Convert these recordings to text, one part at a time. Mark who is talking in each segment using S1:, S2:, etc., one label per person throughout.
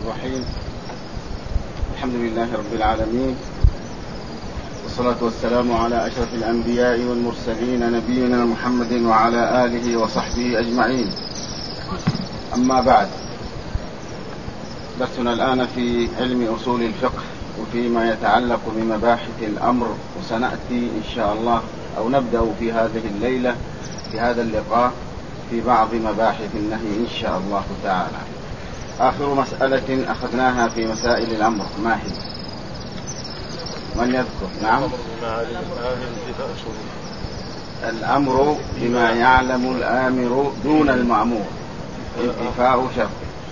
S1: الرحيم. الحمد لله رب العالمين، والصلاة والسلام على أشرف الأنبياء والمرسلين نبينا محمد وعلى آله وصحبه أجمعين. أما بعد، درسنا الآن في علم أصول الفقه وفيما يتعلق بمباحث الأمر، وسنأتي إن شاء الله أو نبدأ في هذه الليلة في هذا اللقاء في بعض مباحث النهي إن شاء الله تعالى. آخر مسألة أخذناها في مسائل الأمر ما هي؟ من يذكر؟ نعم. الأمر بما يعلم الآمر دون المأمور، انتفاء شرط.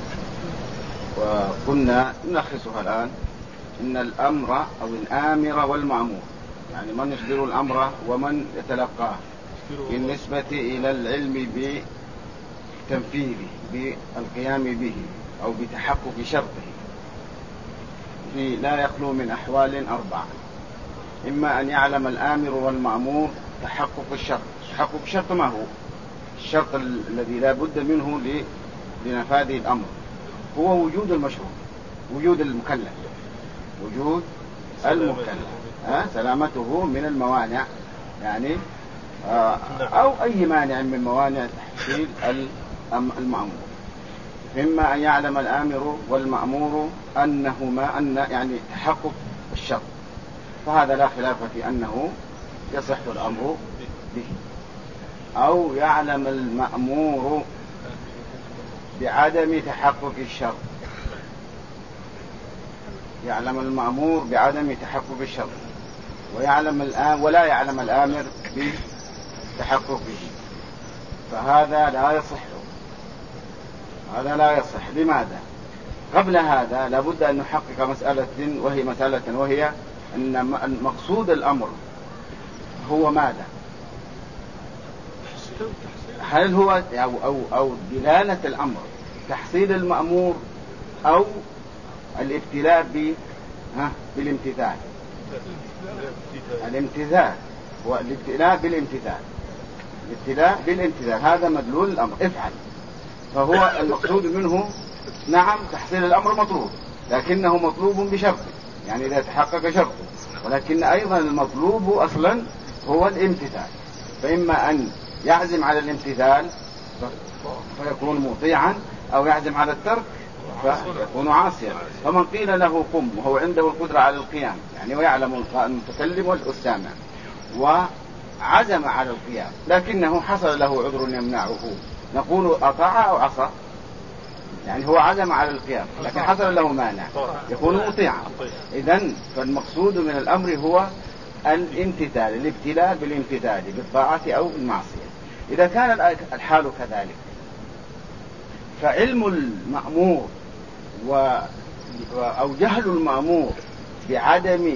S1: وكنا نلخصها الآن إن الأمر أو الآمر والمأمور، يعني من يصدر الأمر ومن يتلقاه بالنسبة إلى العلم بتنفيذه بالقيام به أو بتحقق شرطه، لا يخلو من أحوال أربعة: إما أن يعلم الآمر والمأمور تحقق الشرط. تحقق الشرط ما هو؟ الشرط الذي لا بد منه لنفاذ الأمر هو وجود المشروع، وجود المكلف، وجود المكلف، سلامته من الموانع، يعني أو أي مانع من موانع تحصيل المأمور. إما أن يعلم الآمر والمأمور أنهما يعني تحقق الشرط، فهذا لا خلاف في أنه يصح الأمر به. أو يعلم المأمور بعدم تحقق الشرط، يعلم المأمور بعدم تحقق الشرط ولا يعلم الآمر بتحققه، فهذا لا يصح. هذا لا يصح. لماذا؟ قبل هذا لابد أن نحقق مسألة، وهي أن المقصود الأمر هو ماذا؟ هل هو أو دلالة الأمر تحصيل المأمور أو الابتلاء بالامتثال؟ الامتثال والابتلاء بالامتثال. الابتلاء بالامتثال هذا مدلول الأمر، افعل. فهو المقصود منه نعم تحصيل الأمر مطلوب، لكنه مطلوب بشرط، يعني إذا تحقق شرطه، ولكن أيضا المطلوب أصلا هو الامتثال. فإما أن يعزم على الامتثال فيكون مطيعا، أو يعزم على الترك فيكون عاصيا. فمن قيل له قم وهو عنده القدرة على القيام، يعني ويعلم المتكلم والسامع، وعزم على القيام لكنه حصل له عذر يمنعه، نقول أطاع أو عصى؟ يعني هو عزم على القيام لكن حصل له مانع، يكون مطيعا. إذن فالمقصود من الأمر هو الامتثال، الابتلاء بالامتثال بالطاعة أو المعصية. إذا كان الحال كذلك فعلم المأمور أو جهل المأمور بعدم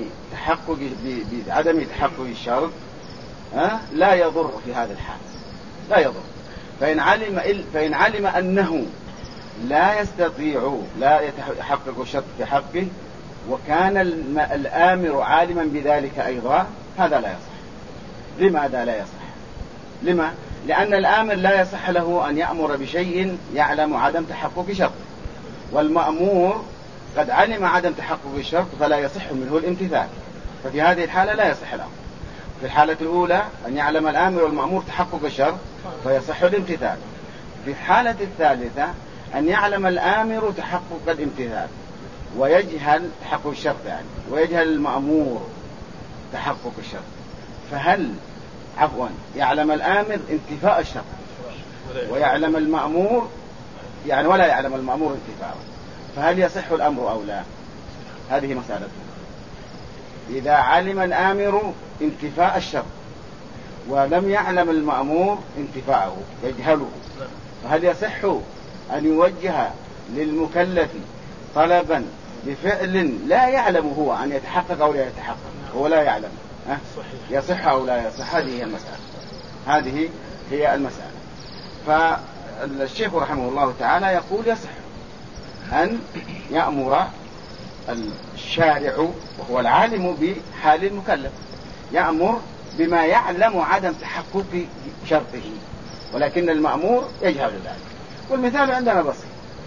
S1: تحقق الشرط لا يضر في هذا الحال، لا يضر. فإن علم أنه لا يستطيع لا يتحقق الشرط بحقه، وكان الآمر عالما بذلك أيضا، هذا لا يصح. لماذا لا يصح؟ لما؟ لأن الآمر لا يصح له أن يأمر بشيء يعلم عدم تحقق شرط، والمأمور قد علم عدم تحقق الشرط فلا يصح منه الامتثال. ففي هذه الحالة لا يصح الأمر. في الحالة الأولى أن يعلم الآمر والمأمور تحقق الشرط فيصح الامتثال. في الحالة الثالثة أن يعلم الآمر تحقق الامتثال ويجهل تحقق الشرط، يعني ويجهل المأمور تحقق الشرط. فهل يعلم الآمر انتفاء الشرط ويعلم المأمور يعني ولا يعلم المأمور انتفاءه، فهل يصح الأمر أو لا؟ هذه مسألة. إذا علم الآمر انتفاء الشرط ولم يعلم المأمور انتفاءه يجهله، فهل يصح أن يوجه للمكلف طلبا بفعل لا يعلم هو أن يتحقق أو لا يتحقق؟ هو لا يعلم، يصح أو لا يصح؟ هذه هي المسألة. هذه هي المسألة. فالشيخ رحمه الله تعالى يقول يصح أن يأمر الشارع وهو العالم بحال المكلف، يأمر بما يعلم عدم تحقق شرطه، ولكن المأمور يجهل ذلك. والمثال عندنا بسيط: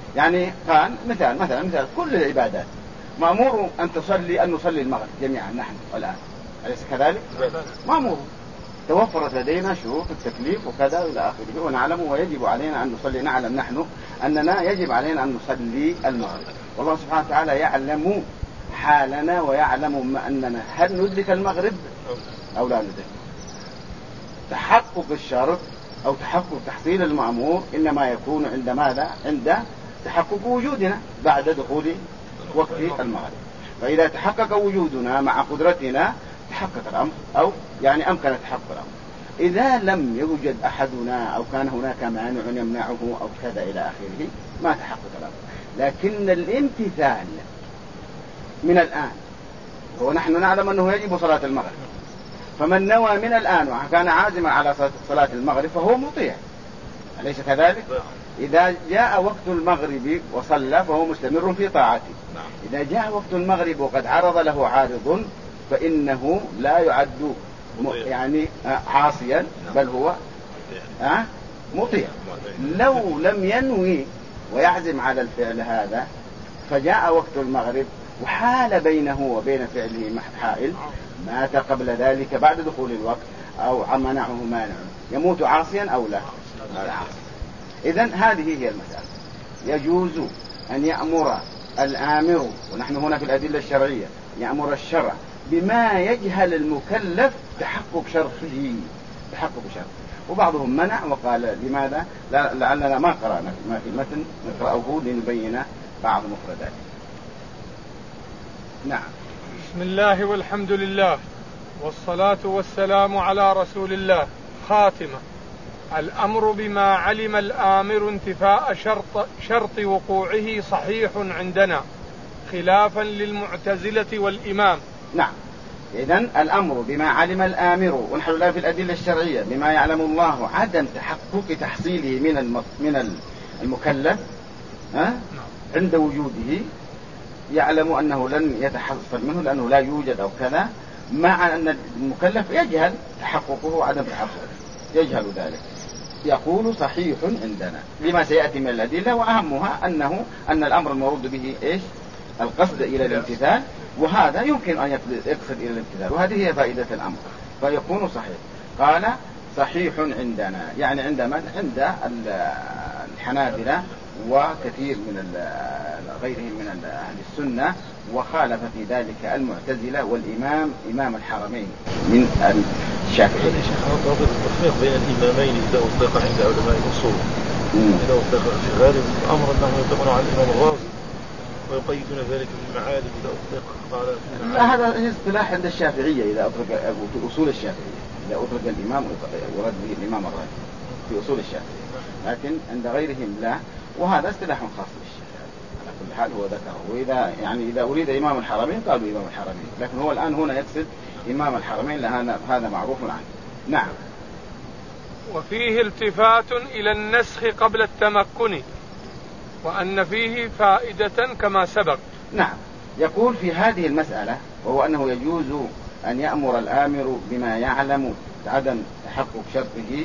S1: يعني كان مثلا كل العبادات مأمور أن نصلي المغرب جميعا نحن الآن، أليس كذلك؟ مأمور، توفرت لدينا شروط التكليف وكذا إلى آخره، ونعلم ويجب علينا أن نصلي، نعلم نحن أننا يجب علينا أن نصلي المغرب، والله سبحانه وتعالى يعلم حالنا ويعلم أننا هل ندرك المغرب أو لا ندرك. تحقق الشرط أو تحقق تحصيل المأمور إنما يكون عند ماذا؟ عند تحقق وجودنا بعد دخول وقت المغرب. فإذا تحقق وجودنا مع قدرتنا تحقق الأمر، أو يعني أمكن تحقق الأمر. إذا لم يوجد أحدنا أو كان هناك مانع يمنعه أو كذا إلى آخره ما تحقق الأمر. لكن الامتثال من الآن، ونحن نعلم أنه يجب صلاة المغرب، فمن نوى من الآن وكان عازما على صلاة المغرب فهو مطيع، أليس كذلك؟ إذا جاء وقت المغرب وصلى فهو مستمر في طاعته. إذا جاء وقت المغرب وقد عرض له عارض فإنه لا يعد يعني عاصيا، بل هو مطيع. لو لم ينوي ويعزم على الفعل هذا فجاء وقت المغرب وحال بينه وبين فعله حائل، مات قبل ذلك بعد دخول الوقت أو منعه مانع، يموت عاصيا أو لا؟ إذن هذه هي المسألة. يجوز أن يأمر الآمر، ونحن هنا في الأدلة الشرعية، يأمر الشرع بما يجهل المكلف تحقق شرطه. وبعضهم منع وقال لماذا؟ لعلنا ما قرأنا ما في المتن نقرأه لنبين بعض مفرداته. نعم.
S2: بسم الله والحمد لله والصلاة والسلام على رسول الله. خاتمة. الأمر بما علم الآمر انتفاء شرط وقوعه صحيح عندنا خلافا للمعتزلة والإمام.
S1: نعم. إذن الأمر بما علم الآمر، ونحن الآن في الأدلة الشرعية بما يعلم الله عدم تحقق تحصيله من المكلف عند وجوده، يعلم أنه لن يتحصل منه لأنه لا يوجد أو كذا، مع أن المكلف يجهل تحققه عدم تحققه، يجهل ذلك، يقول صحيح عندنا لما سيأتي من الأدلة، وأهمها أن الأمر المراد به إيش؟ القصد إلى الامتثال، وهذا يمكن أن يقصد إلى الامتثال، وهذه هي فائدة الأمر، فيكون صحيح. قال صحيح عندنا، يعني عند الحنابلة وكثير من غيرهم من أهل السنة، وخالف في ذلك المعتزلة والإمام إمام الحرمين من الشافعي.
S3: ضابط التفريق بين الإمامين إذا أطلق عند علماء الأصول، إذا أطلق في غالب الأمر أنه يطلقون على الإمام الرازي ويقيدون ذلك بالمعالم إذا أطلق.
S1: لا، هذا اصطلاح عند الشافعية، إذا أطلق في أصول الشافعية، إذا أطلق الإمام ورد به الإمام الرازي في أصول الشافعية، لكن عند غيرهم لا، وهذا اصطلاح خاص بالشافعي على كل حال هو ذكره. وإذا إذا أريد إمام الحرمين قالوا إمام الحرمين، لكن هو الآن هنا يقصد إمام الحرمين، هذا معروف عنه. نعم.
S2: وفيه التفات إلى النسخ قبل التمكن، وأن فيه فائدة كما سبق.
S1: نعم. يقول في هذه المسألة، وهو أنه يجوز أن يأمر الآمر بما يعلم عدم تحقق شرطه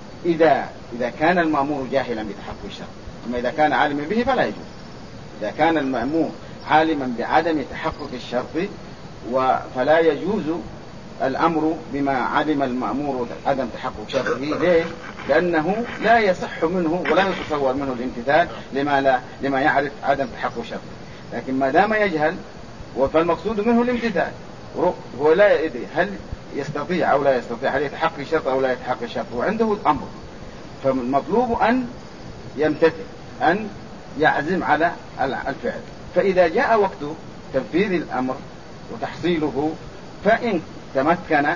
S1: إذا كان المأمور جاهلا بتحقق الشرط. أما إذا كان عالما به فلا يجوز. إذا كان المأمور عالما بعدم تحقق الشرط فلا يجوز الأمر بما علم المأمور عدم تحقق شرطه. ليه؟ لأنه لا يصح منه ولا يتصور منه الامتثال لما يعرف عدم تحقق شرطه. لكن ما دام يجهل فالمقصود منه الامتثال، هو لا يدري هل يستطيع أو لا يستطيع، هل يتحقق الشرط أو لا يتحقق الشرط، وعنده الأمر، فالمطلوب أن يمتثل، أن يعزم على الفعل. فإذا جاء وقت تنفيذ الأمر وتحصيله فإن تمكن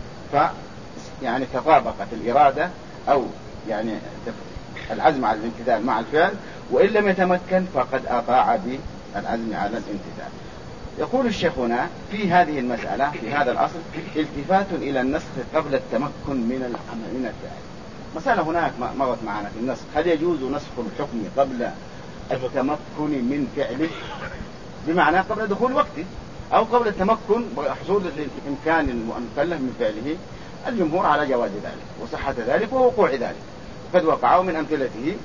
S1: يعني تطابقت الإرادة أو يعني العزم على الامتثال مع الفعل، وإن لم يتمكن فقد أطاع بالعزم على الامتثال. يقول الشيخ هنا في هذه المسألة في هذا الأصل التفات إلى النسخ قبل التمكن من الفعل. مسألة هناك مرت معنا في النسخ، هل يجوز نسخ الحكم قبل التمكن من فعله، بمعنى قبل دخول وقته أو قبل التمكن بحصول الإمكان المكلف من فعله؟ الجمهور على جواز ذلك وصحة ذلك ووقوع ذلك، قد وقعوا من أمثلته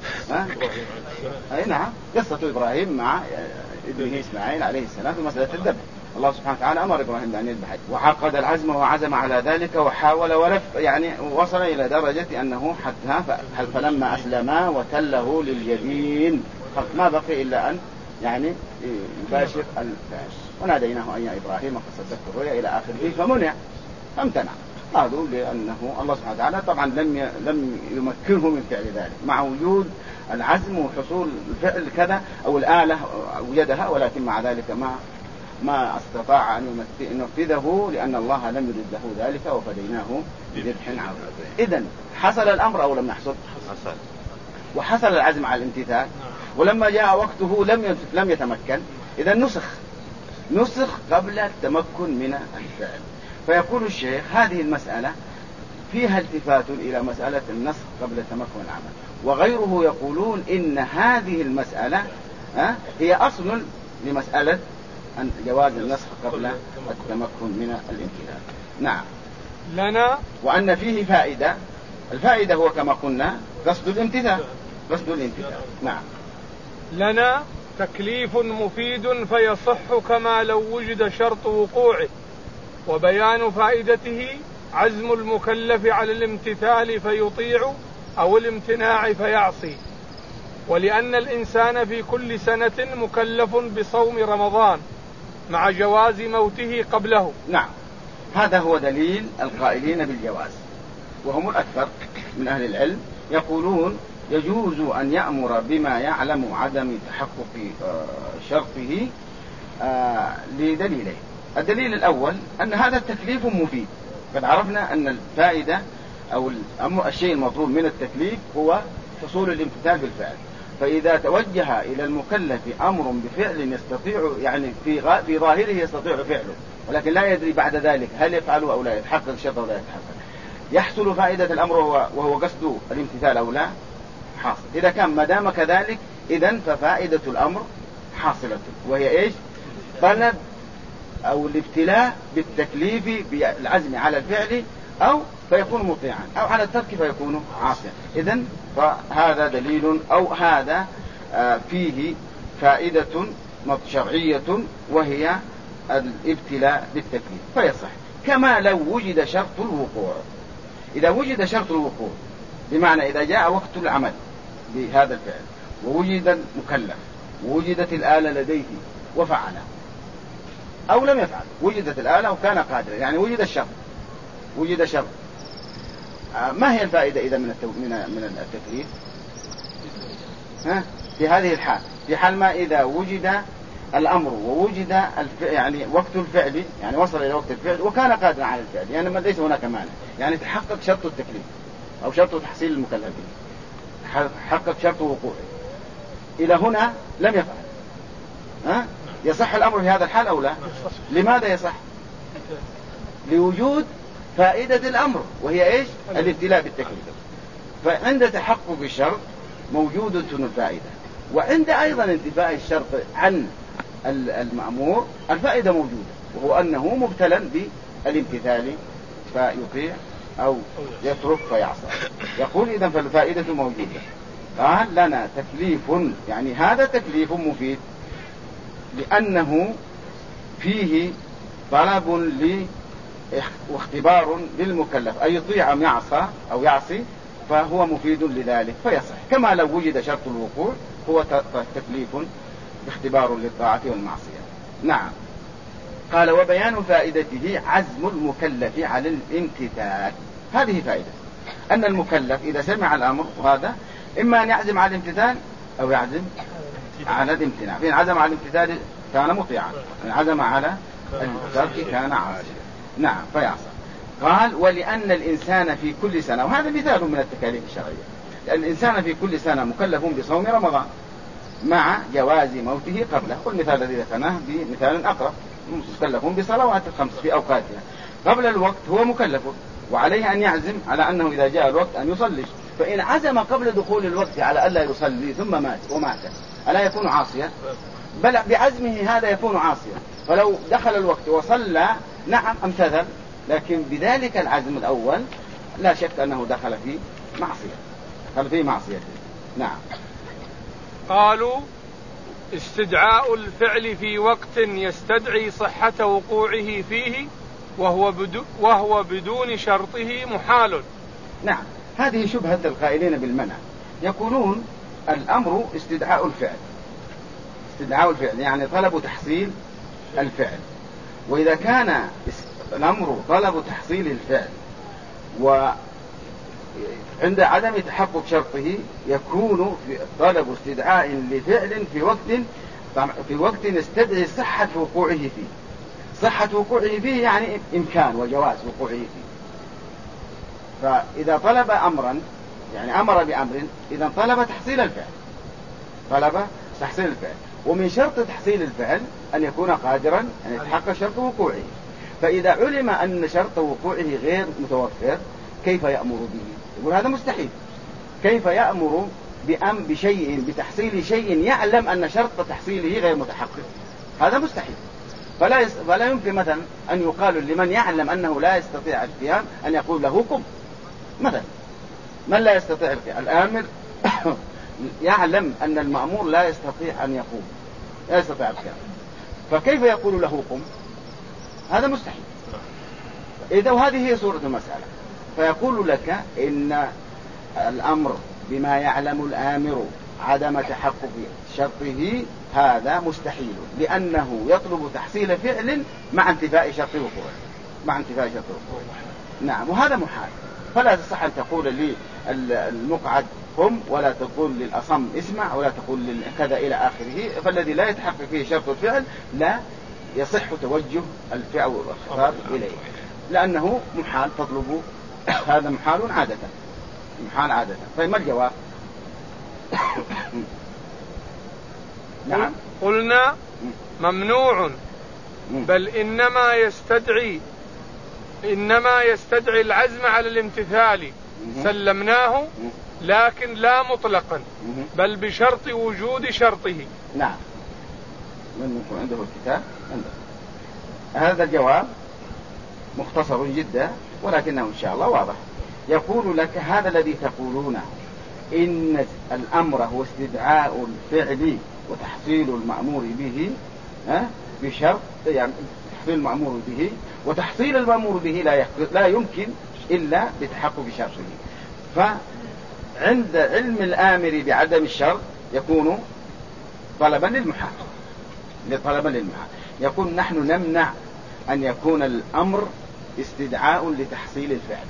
S1: أي نعم قصة إبراهيم مع ابنه إسماعيل عليه السلام في مسألة الذبح. الله سبحانه وتعالى أمر إبراهيم بأن يذبح وعقد العزم وعزم على ذلك وحاول ولف يعني وصل إلى درجة أنه حتى فلما أسلما وتله للجبين ما بقي إلا أن يعني يباشر الفاش وناديناه أن يا إبراهيم قد صدقت الرؤيا إلى آخره فمنع فامتنع. قالوا لأنه الله سبحانه وتعالى طبعا لم يمكنه من فعل ذلك مع وجود العزم وحصول الفعل كذا أو الآلة وجدها، ولكن مع ذلك ما استطاع أن ينفذه لأن الله لم يرد له ذلك وفديناه بذبح عظيم. إذن حصل الأمر أو لم يحصل؟ حصل. وحصل العزم على الامتثال ولما جاء وقته لم يتمكن. إذن نسخ قبل التمكن من الفعل. فيقول الشيخ هذه المسألة فيها التفات إلى مسألة النسخ قبل التمكن من العمل، وغيره يقولون إن هذه المسألة هي أصل لمسألة جواز النسخ قبل التمكن من الامتثال. نعم.
S2: لنا
S1: وأن فيه فائدة. الفائدة هو كما قلنا قصد الامتثال. نعم.
S2: لنا تكليف مفيد فيصح كما لو وجد شرط وقوعه، وبيان فائدته عزم المكلف على الامتثال فيطيع أو الامتناع فيعصي. ولأن الإنسان في كل سنة مكلف بصوم رمضان مع جواز موته قبله.
S1: نعم، هذا هو دليل القائلين بالجواز، وهم الأكثر من أهل العلم يقولون يجوز أن يأمر بما يعلم عدم تحقق شرطه لدليلين. الدليل الأول أن هذا التكليف مفيد. قد عرفنا أن الفائدة أو الشيء المطلوب من التكليف هو حصول الامتثال بالفعل، فإذا توجه إلى المكلف أمر بفعل يستطيع يعني في ظاهره يستطيع فعله، ولكن لا يدري بعد ذلك هل يفعله أو لا، يتحقق شرطه أو لا يتحقق، يحصل فائدة الأمر وهو قصد الامتثال أو لا حاصل. إذا كان ما دام كذلك إذن ففائدة الأمر حاصلة، وهي إيش؟ طلب أو الابتلاء بالتكليف بالعزم على الفعل أو فيكون مطيعا أو على الترك فيكون عاصيا. إذن فهذا دليل أو هذا فيه فائدة شرعية وهي الابتلاء بالتكليف فيصح. كما لو وجد شرط الوقوع. إذا وجد شرط الوقوع بمعنى إذا جاء وقت العمل بهذا الفعل ووجد المكلف ووجدت الآلة لديه وفعل أو لم يفعل، وجدت الآلة وكان قادرا، يعني وجد الشرط ما هي الفائدة إذا من التكليف؟ في هذه الحال، في حال ما إذا وجد الأمر ووجد يعني وقت الفعل، يعني وصل إلى وقت الفعل وكان قادرا على الفعل، يعني ليس هناك مانع، يعني تحقق شرط التكليف أو شرط تحصيل المكلفين، حقق شرط وقوعه، إلى هنا لم يفعل، يصح الأمر في هذا الحال أو لا؟ لماذا يصح؟ لوجود فائدة الأمر وهي إيش؟ الابتلاء بالتكليف. فعند تحقق الشرط موجودة الفائدة، وعند أيضا انتفاء الشرط عن المأمور الفائدة موجودة، وهو أنه مبتلا بالامتثال فيطيع أو يترك فيعصى. يقول إذن فالفائدة موجودة. قال لنا تكليف، يعني هذا تكليف مفيد لأنه فيه طلب واختبار للمكلف أن يطيع أم يعصى أو يعصي، فهو مفيد لذلك فيصح. كما لو وجد شرط الوقوع هو تكليف باختبار للطاعة والمعصية. نعم. قال وبيان فائدته عزم المكلف على الامتثال. هذه فائدة أن المكلف إذا سمع الأمر وهذا إما أن يعزم على الامتثال أو يعزم على الامتناع. فإن عزم على الامتثال كان مطيعا، إن عزم على الترك كان عاصيا. نعم فيعصى. قال ولأن الإنسان في كل سنة، وهذا مثال من التكاليف الشرعية، لأن الإنسان في كل سنة مكلف بصوم رمضان مع جواز موته قبله. والمثال الذي ذكرناه بمثال أقرب، مكلف بصلوات الخمس في أوقاتها قبل الوقت، هو مكلف وعليه أن يعزم على أنه إذا جاء الوقت أن يصلي. فإن عزم قبل دخول الوقت على ألا يصلي ثم مات ألا يكون عاصيا؟ بل بعزمه هذا يكون عاصيا. فلو دخل الوقت وصلى نعم امتثل، لكن بذلك العزم الأول لا شك أنه دخل في معصية. هذا فيه معصية. نعم.
S2: قالوا استدعاء الفعل في وقت يستدعي صحة وقوعه فيه وهو بدون شرطه محال.
S1: نعم، هذه شبهة القائلين بالمنع. يقولون الأمر استدعاء الفعل، استدعاء الفعل يعني طلب تحصيل الفعل، وإذا كان الأمر طلب تحصيل الفعل وعند عدم تحقق شرطه يكون طلب استدعاء لفعل في وقت يستدعي صحة وقوعه فيه. صحة وقوعه فيه يعني إمكان وجواز وقوعه فيه. فإذا طلب أمرا يعني أمر بأمر، إذا طلب تحصيل الفعل، طلب تحصيل الفعل، ومن شرط تحصيل الفعل أن يكون قادرا أن يتحقق شرط وقوعه. فإذا علم أن شرط وقوعه غير متوفر كيف يأمر به؟ يقول هذا مستحيل. كيف يأمر بشيء بتحصيل شيء يعلم أن شرط تحصيله غير متحقق؟ هذا مستحيل. فلا يمكن مثلا أن يقال لمن يعلم أنه لا يستطيع القيام أن يقول له قم مثلا. من لا يستطيع القيام؟ الآمر يعلم أن المأمور لا يستطيع أن يقوم، لا يستطيع القيام، فكيف يقول له قم؟ هذا مستحيل. إذا وهذه هي صورة المسألة. فيقول لك إن الأمر بما يعلم الآمر عدم تحقق شرطه هذا مستحيل، لأنه يطلب تحصيل فعل مع انتفاء شرط وقوعه، مع انتفاء شرط وقوعه. نعم، وهذا محال. فلا تصح أن تقول للمقعد قم، ولا تقول للأصم اسمع، ولا تقول كذا إلى آخره. فالذي لا يتحقق فيه شرط الفعل لا يصح توجه الفعل والخطاب إليه، لأنه محال تطلب. هذا محال عادة، محال عادة. طيب ما الجواب؟
S2: نعم. قلنا ممنوع، بل إنما يستدعي العزم على الامتثال، سلمناه لكن لا مطلقا بل بشرط وجود شرطه.
S1: نعم. من يكون عنده الكتاب عنده. هذا الجواب مختصر جدا ولكنه إن شاء الله واضح. يقول لك هذا الذي تقولونه إن الأمر هو استدعاء الفعل وتحصيل المأمور به بشرط، يعني تحصيل المأمور به، وتحصيل المأمور به لا يمكن إلا بتحقق شرطه. فعند علم الآمر بعدم الشرط يكون طلبا للمحال، يقول نحن نمنع أن يكون الأمر استدعاء لتحصيل الفعل،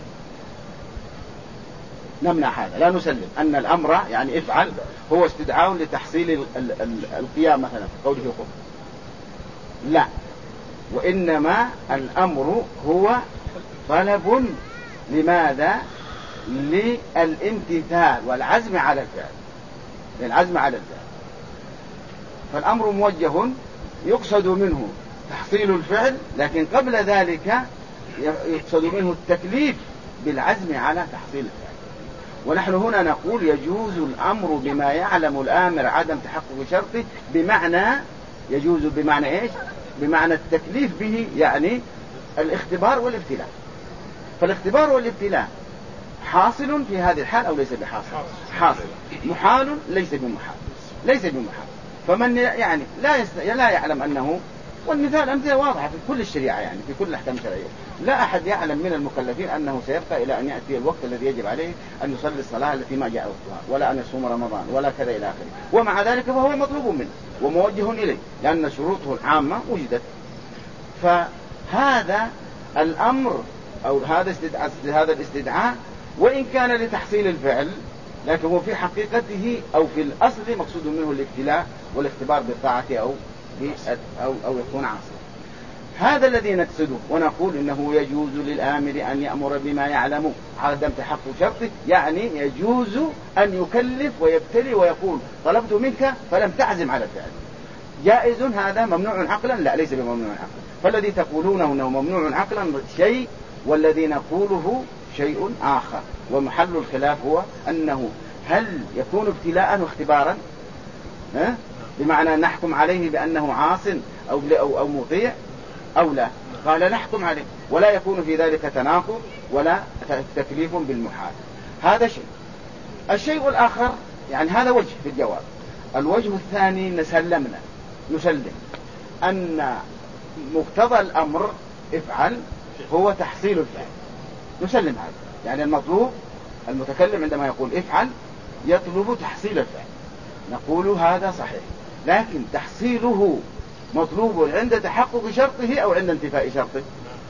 S1: نمنع هذا، لا نسلم أن الأمر يعني افعل هو استدعاء لتحصيل القيام مثلا قوله قم، لا، وإنما الأمر هو طلب لماذا؟ للامتثال والعزم على الفعل، للعزم على الفعل. فالأمر موجه يقصد منه تحصيل الفعل، لكن قبل ذلك يقصد منه التكليف بالعزم على تحصيل الفعل. ونحن هنا نقول يجوز الأمر بما يعلم الآمر عدم تحقق شرطه، بمعنى يجوز بمعنى إيش؟ بمعنى التكليف به، يعني الاختبار والابتلاء. فالاختبار والابتلاء حاصل في هذه الحال أو ليس بحاصل؟ حاصل. محال ليس بمحال، ليس بمحال. فمن يعني لا يعلم أنه، والمثال أمثلة واضحة في كل الشريعة، يعني في كل الأحكام الشرعية، لا أحد يعلم من المكلفين أنه سيبقى إلى أن يأتي الوقت الذي يجب عليه أن يصلي الصلاة التي ما جاء وقتها، ولا أن يصوم رمضان، ولا كذا إلى آخره. ومع ذلك فهو مطلوب منه وموجه إليه، لأن شروطه العامة وجدت. فهذا الأمر أو هذا الاستدعاء وإن كان لتحصيل الفعل، لكن هو في حقيقته أو في الأصل مقصود منه الابتلاء والاختبار بالطاعة أو يكون عاصيا. هذا الذي نقصده، ونقول إنه يجوز للآمر أن يأمر بما يعلم عدم تحقق شرطه، يعني يجوز أن يكلف ويبتلي ويقول طلبت منك فلم تعزم على الفعل. جائز هذا؟ ممنوع عقلا؟ لا، ليس بممنوع عقلا. فالذي تقولونه أنه ممنوع عقلا شيء، والذي نقوله شيء آخر. ومحل الخلاف هو أنه هل يكون ابتلاء واختبارا؟ بمعنى نحكم عليه بأنه عاص أو مطيع أو لا؟ قال نحكم عليه، ولا يكون في ذلك تناقض ولا تكليف بالمحال. هذا شيء. الشيء الآخر يعني هذا وجه في الجواب. الوجه الثاني نسلم أن مقتضى الأمر افعل هو تحصيل الفعل، نسلم هذا. يعني المطلوب المتكلم عندما يقول افعل يطلب تحصيل الفعل، نقول هذا صحيح، لكن تحصيله مطلوب عند تحقق شرطه أو عند انتفاء شرطه.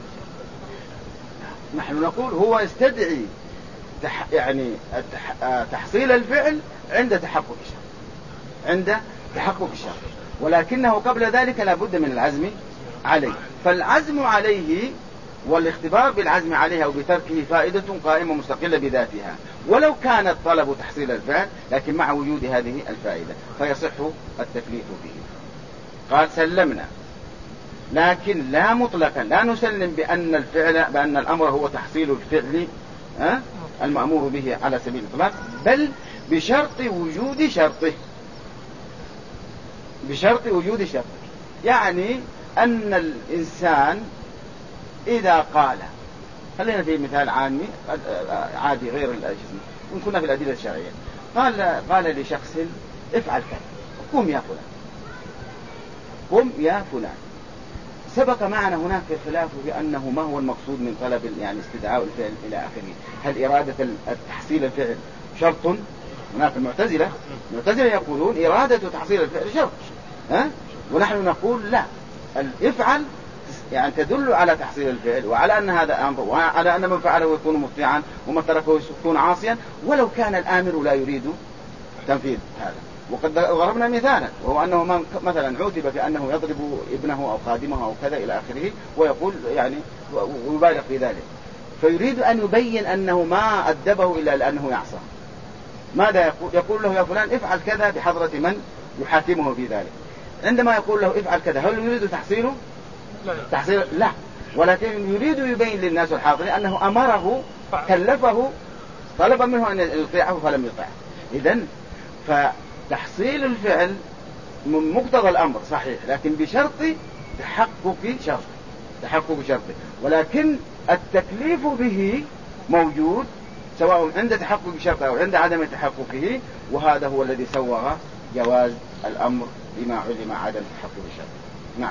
S1: نحن نقول هو يستدعي تحصيل الفعل عند تحقق الشرط، ولكنه قبل ذلك لا بد من العزم عليه. فالعزم عليه والاختبار بالعزم عليه أو بتركه فائدة قائمة مستقلة بذاتها، ولو كان الطلب تحصيل الفعل لكن مع وجود هذه الفائدة فيصح التكليف به. قال سلمنا، لكن لا مطلقا، لا نسلم بأن الأمر هو تحصيل الفعل المأمور به على سبيل الإطلاق، بل بشرط وجود شرطه. يعني أن الإنسان إذا قال، خلينا في مثال عادي غير الجسم، إن كنا في الأدلة الشرعية، قال لشخص افعل كذا، قم يا فلان. سبق معنا هناك الخلاف بأنه ما هو المقصود من طلب يعني استدعاء الفعل إلى آخره. هل إرادة تحصيل الفعل شرط؟ هناك المعتزلة يقولون إرادة تحصيل الفعل شرط، ونحن نقول لا، الافعل يعني تدل على تحصيل الفعل، وعلى أن هذا أمر، وعلى أن من فعله يكون مطيعا ومن تركه يكون عاصيا، ولو كان الآمر لا يريد تنفيذ هذا. وقد ضربنا مثالا، وهو أنه من مثلا عوتب في أنه يضرب ابنه أو خادمه أو كذا إلى آخره، ويقول يعني ويبالغ في ذلك، فيريد أن يبين أنه ما أدبه إلا لأنه يعصى. ماذا يقول له يا فلان افعل كذا بحضرة من يحاكمه في ذلك. عندما يقول له افعل كذا هل يريد تحصيله؟ لا، ولكن يريد يبين للناس الحاضرين أنه أمره، كلفه، طلب منه أن يطيعه فلم يطيعه. إذن فتحصيل الفعل من مقتضى الأمر صحيح، لكن بشرط تحقق شرطه، ولكن التكليف به موجود سواء عند تحقق شرطه أو عند عدم تحققه، وهذا هو الذي سوغ جواز الأمر بما علم عدم تحقق الشرط.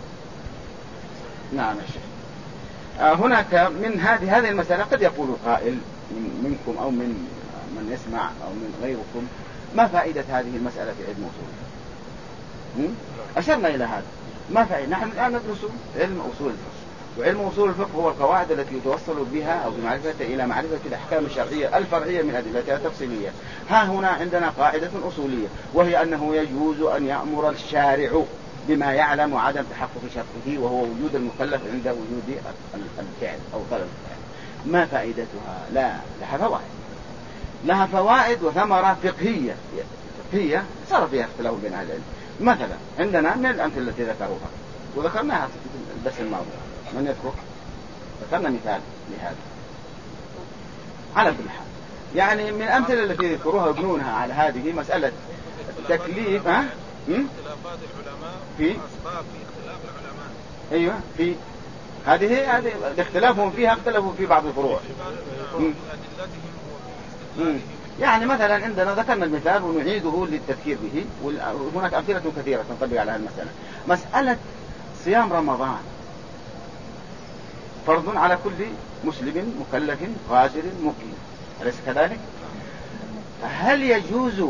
S1: نعم يا شيخ. هناك من هذه المسألة قد يقول قائل منكم أو من يسمع أو من غيركم: ما فائدة هذه المسألة في علم أصول؟ أشرنا إلى هذا. ما فائدة؟ نحن الآن ندرس علم أصول الفقه، وعلم أصول الفقه هو القواعد التي يتوصل بها أو بمعرفتها إلى معرفة الأحكام الشرعية الفرعية من أدلتها التفصيلية. ها هنا عندنا قاعدة أصولية، وهي أنه يجوز أن يأمر الشارع بما يعلم عدم تحقق شرطه، وهو وجود المكلف عند وجود الفعل أو طلب الفعل. ما فائدتها؟ لا، لها فوائد وثمرة فقهية صار فيها اختلاف بين أهل العلم. مثلا عندنا من الأمثلة التي ذكروها وذكرناها في الدرس الماضي، من يذكر؟ ذكرنا مثال لهذا. على كل حال يعني من الأمثلة التي يذكروها ويبنونها على هذه مسألة تكليف
S4: اختلافات العلماء
S1: في
S4: أسباب اختلاف العلماء.
S1: أيوة، في هذه اختلافهم فيها، اختلفوا في بعض الفروع. يعني مثلا عندنا ذكرنا المثال ونعيده للتذكير به، وهناك أمثلة كثيرة تنطبق على المسألة. مسألة صيام رمضان فرض على كل مسلم مكلف غادر مقيم، أليس كذلك؟ هل يجوز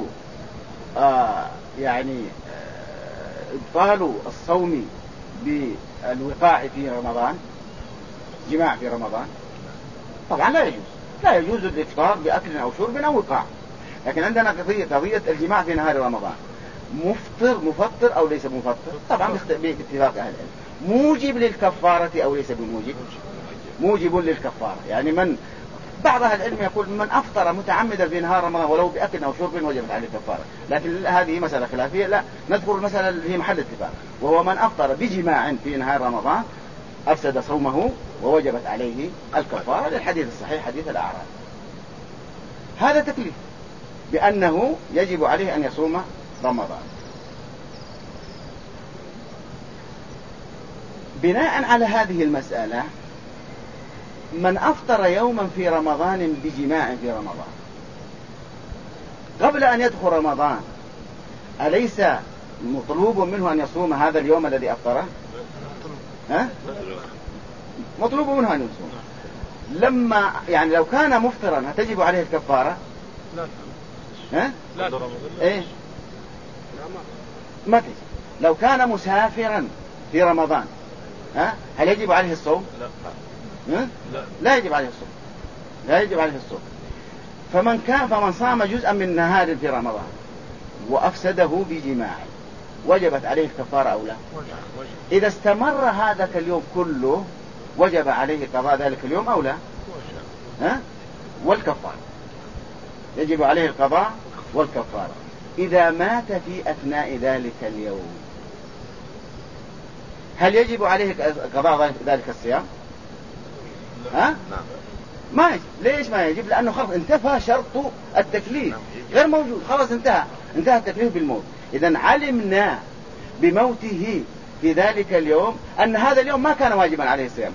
S1: إبطال الصوم بالوقاع في رمضان، جماع في رمضان؟ طبعا لا يجوز الإفطار بأكل أو شرب أو وقاع. لكن عندنا قضية الجماع في نهار رمضان، مفطر أو ليس مفطر؟ طبعا باتفاق أهل العلم. موجب للكفارة أو ليس بموجب؟ موجب للكفارة. يعني بعض أهل العلم يقول من أفطر متعمدا في نهار رمضان ولو بأكل أو شرب وجبت عليه الكفارة، لكن هذه مسألة خلافية. لا، نذكر المسألة اللي هي محل اتفاق، وهو من أفطر بجماع في نهار رمضان أفسد صومه ووجبت عليه الكفارة، للحديث الصحيح حديث الأعراب. هذا تكليف بأنه يجب عليه أن يصوم رمضان. بناء على هذه المسألة، من أفطر يوما في رمضان بجماع في رمضان قبل أن يدخل رمضان أليس مطلوب منه أن يصوم هذا اليوم الذي أفطره؟ ها؟ مطلوب منه أن يصوم. لما يعني لو كان مفطرا هتجب عليه الكفارة؟
S2: لا.
S1: ها؟
S2: لا.
S1: إيه؟ ما تجب. لو كان مسافرا في رمضان هل يجب عليه الصوم؟
S3: لا.
S1: لا يجب عليه الصوم. لا يجب عليه الصوم. فمن صام جزءا من نهار في رمضان وأفسده بجماع وجبت عليه الكفارة أو لا؟ إذا استمر هذا اليوم كله وجب عليه قضاء ذلك اليوم أو لا؟ والكفارة يجب عليه القضاء والكفارة. إذا مات في أثناء ذلك اليوم هل يجب عليه قضاء ذلك الصيام؟ ما يجب. ليش ما يجب؟ لأنه خلاص انتفى شرط التكليف، غير موجود، خلاص انتهى التكليف بالموت. إذن علمنا بموته في ذلك اليوم أن هذا اليوم ما كان واجبا عليه الصيام،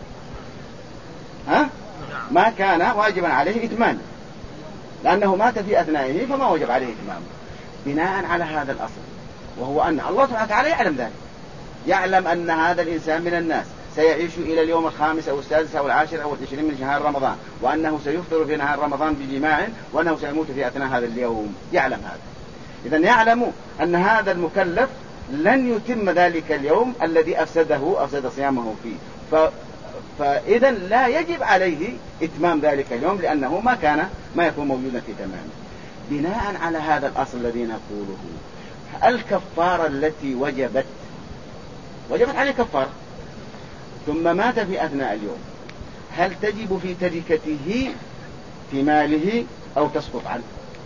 S1: ما كان واجبا عليه إتمام، لأنه مات في أثنائه فما وجب عليه إتمامه. بناء على هذا الأصل، وهو أن الله سبحانه وتعالى يعلم ذلك، يعلم أن هذا الإنسان من الناس سيعيش إلى اليوم الخامس أو السادس أو العاشر أو 20 من شهر رمضان، وأنه سيفطر في نهار رمضان بجماع، وأنه سيموت في أثناء هذا اليوم. يعلم هذا. إذن يعلم أن هذا المكلف لن يتم ذلك اليوم الذي أفسد صيامه فيه، فإذا لا يجب عليه إتمام ذلك اليوم، لأنه ما يكون موجودا في تمامه. بناء على هذا الأصل الذي نقوله، الكفارة التي وجبت عليه كفارة ثم مات في أثناء اليوم، هل تجب في تركته في ماله أو تسقط عنه؟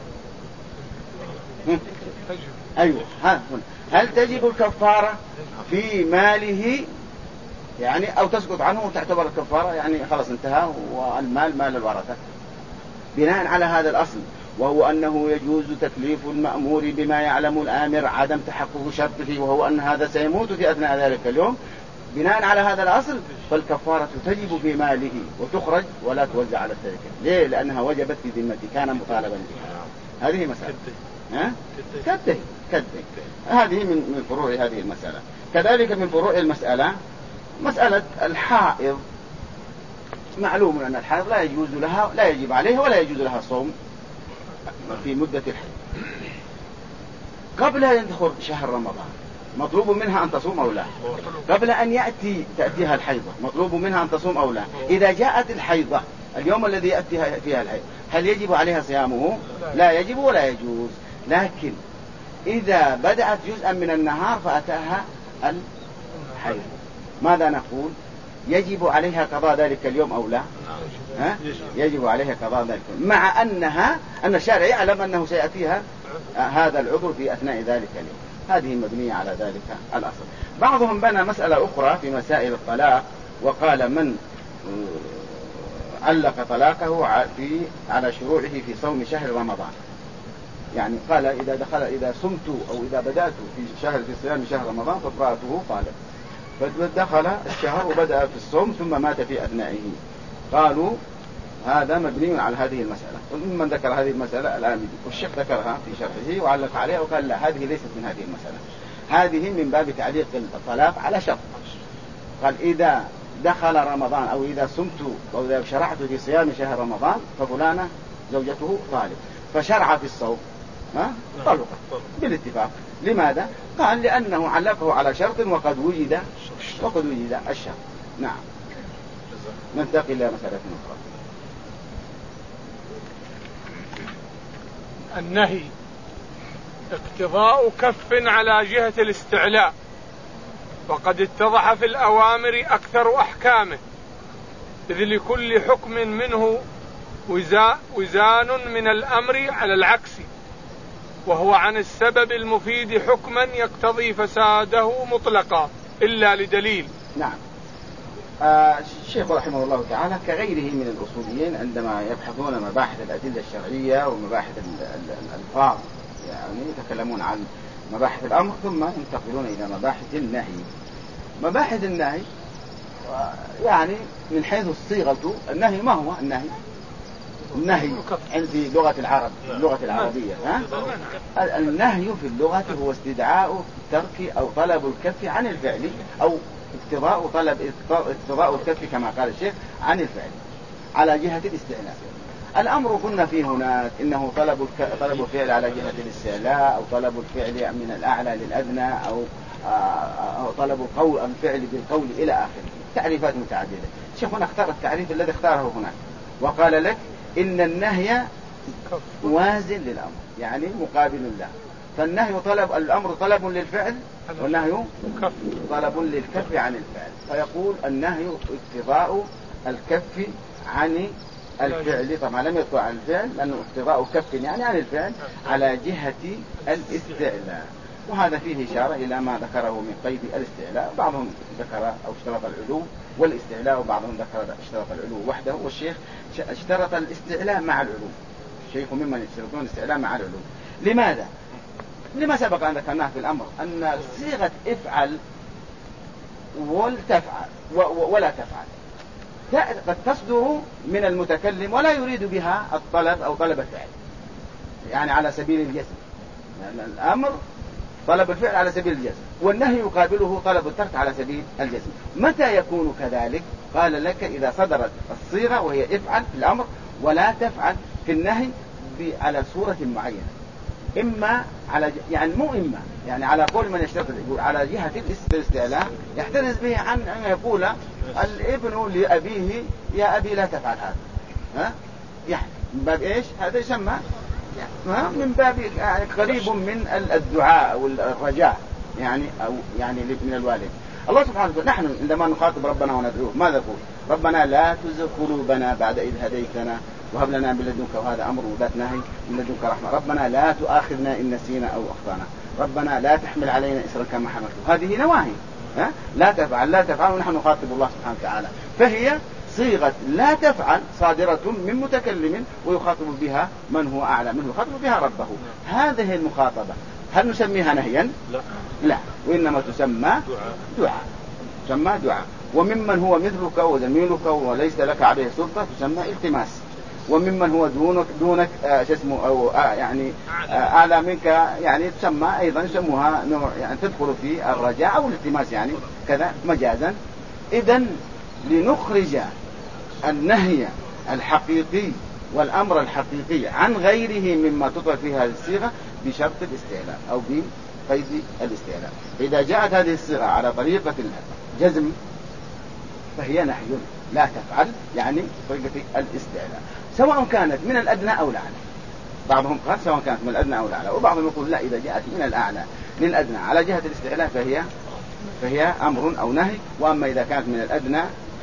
S1: أيوة، هل تجب الكفارة في ماله يعني أو تسقط عنه وتعتبر الكفارة يعني خلاص انتهى والمال مال الورثة؟ بناء على هذا الأصل، وهو أنه يجوز تكليف المأمور بما يعلم الآمر عدم تحقق شرطه، وهو أن هذا سيموت في أثناء ذلك اليوم. بناء على هذا الأصل فالكفارة تجب في ماله وتخرج ولا توزع على التركة. ليه؟ لأنها وجبت في ذمته، كان مطالبا بها. هذه مسألة كده. هذه من فروع هذه المسألة. كذلك من فروع المسألة مسألة الحائض. معلوم أن الحائض لا يجب عليها ولا يجوز لها صوم في مدة الحيض. قبل أن يدخل شهر رمضان مطلوب منها أن تصوم أو لا؟ قبل أن تأتيها الحيضة مطلوب منها أن تصوم أو لا؟ إذا جاءت الحيضة اليوم الذي يأتيها فيها الحيض هل يجب عليها صيامه؟ لا يجب ولا يجوز. لكن إذا بدأت جزءا من النهار فأتاها الحيض ماذا نقول؟ يجب عليها قضاء ذلك اليوم أو لا؟ يجب عليها قضاء ذلك، مع أن الشارع يعلم أنه سيأتيها هذا العذر في أثناء ذلك اليوم. هذه مبنية على ذلك الأصل. بعضهم بنى مسألة أخرى في مسائل الطلاق، وقال من علق طلاقه على شروعه في صوم شهر رمضان. يعني قال إذا صمت أو إذا بدأت في صيام شهر رمضان فامرأته طالق، فدخل الشهر وبدأ في الصوم ثم مات في أثنائه. قالوا هذا مبني على هذه المسألة. ومن ذكر هذه المسألة الآمدي، والشيخ ذكرها في شرحه وعلق عليها وقال لا، هذه ليست من هذه المسألة، هذه من باب تعليق الطلاق على شرط. قال إذا دخل رمضان أو إذا صمت أو إذا شرعت في صيام شهر رمضان ففلانة زوجته طالق، فشرع في الصوم طلقت بالاتفاق. لماذا؟ قال لأنه علقه على شرط وقد وجد الشرط. نعم. ننتقل إلى مسألة أخرى.
S2: النهي اقتضاء كف على جهة الاستعلاء، وقد اتضح في الأوامر أكثر أحكامه، إذ لكل حكم منه وزان من الأمر على العكس، وهو عن السبب المفيد حكما يقتضي فساده مطلقا إلا لدليل.
S1: نعم. الشيخ رحمه الله تعالى كغيره من الأصوليين عندما يبحثون مباحث الأدلة الشرعية ومباحث الألفاظ يعني يتكلمون عن مباحث الأمر ثم ينتقلون إلى مباحث النهي. مباحث النهي يعني من حيث الصيغة النهي، ما هو النهي؟ النهي عند لغة العرب، اللغة العربية، النهي في اللغة هو استدعاء الترك أو طلب الكف عن الفعل، أو اقتضاء الكف كما قال الشيخ عن الفعل على جهة الاستعلاء. الأمر قلنا فيه هناك إنه طلب الفعل على جهة الاستعلاء، أو طلب الفعل من الأعلى للأدنى، أو طلب الفعل بالقول إلى آخره، تعريفات متعددة. الشيخ هنا اختار التعريف الذي اختاره هناك، وقال لك إن النهي وازن للأمر، يعني مقابل له. فالنهي الأمر طلب للفعل، والنهي طلب للكف عن الفعل. فيقول النهي اقتضاء الكف عن الفعل، طبعا لم يذكر عن الفعل لأنه اقتضاء كف يعني عن الفعل على جهة الاستعلاء. وهذا فيه إشارة إلى ما ذكره من قيد الاستعلاء. بعضهم ذكر أو اشترط العلو والاستعلاء، وبعضهم ذكر اشترط العلو وحده، والشيخ اشترط الاستعلاء مع العلو. الشيخ ممن يشترطون الاستعلاء مع العلو. لماذا؟ لما سبق أن ذكرناه في الأمر أن صيغة افعل ولا تفعل قد تصدر من المتكلم ولا يريد بها الطلب أو طلب الفعل، يعني على سبيل الجزم، يعني الأمر طلب الفعل على سبيل الجزم، والنهي يقابله طلب الترك على سبيل الجزم. متى يكون كذلك؟ قال لك إذا صدرت الصيغة وهي افعل في الأمر ولا تفعل في النهي على صورة معينة، إما على يعني مو إما يعني على قول من يشترط على جهة الاستعلاء يحترز به عن أن يقول الابن لأبيه يا أبي لا تفعل هذا، يعني من باب إيش؟ هذا يسمى من باب يعني قريب من الدعاء والرجاء، يعني أو يعني من الوالد. الله سبحانه وتعالى نحن عندما نخاطب ربنا وندعوه ماذا نقول؟ ربنا لا تزغ قلوبنا بعد إذ هديتنا وهب لنا من لدنك، وهذا أمر وذات نهي، من لدنك رحمة. ربنا لا تؤاخذنا إن نسينا أو أخطأنا، ربنا لا تحمل علينا إصرا كما حملته. هذه نواهي، لا تفعل لا تفعل، ونحن نخاطب الله سبحانه وتعالى. فهي صيغة لا تفعل صادرة من متكلم ويخاطب بها من هو أعلى منه، يخاطب بها ربه. هذه المخاطبة هل نسميها نهيا؟ لا، وإنما تسمى دعاء، تسمى دعاء. وممن هو مثلك وزميلك وليس لك عليه سلطة تسمى التماس. وممن هو دونك أو يعني أعلى منك يعني تسمى أيضا يسموها نوع، يعني تدخل في الرجاء أو الالتماس، يعني كذا مجازا. إذن لنخرج النهي الحقيقي والأمر الحقيقي عن غيره مما تطلق فيه هذه الصيغة بشرط الاستعلاء أو بقيد الاستعلاء. إذا جاءت هذه الصيغة على طريقة الجزم فهي نهي لا تفعل، يعني طريقة الاستعلاء، سواء كانت من الأدنى أو الأعلى. بعضهم قال سواء كانت من الأدنى أو الأعلى، وبعضهم يقول لا، إذا جاءت من الأعلى للأدنى على جهة الاستعلاء فهي أمر أو نهي. وأما إذا كانت من الأدنى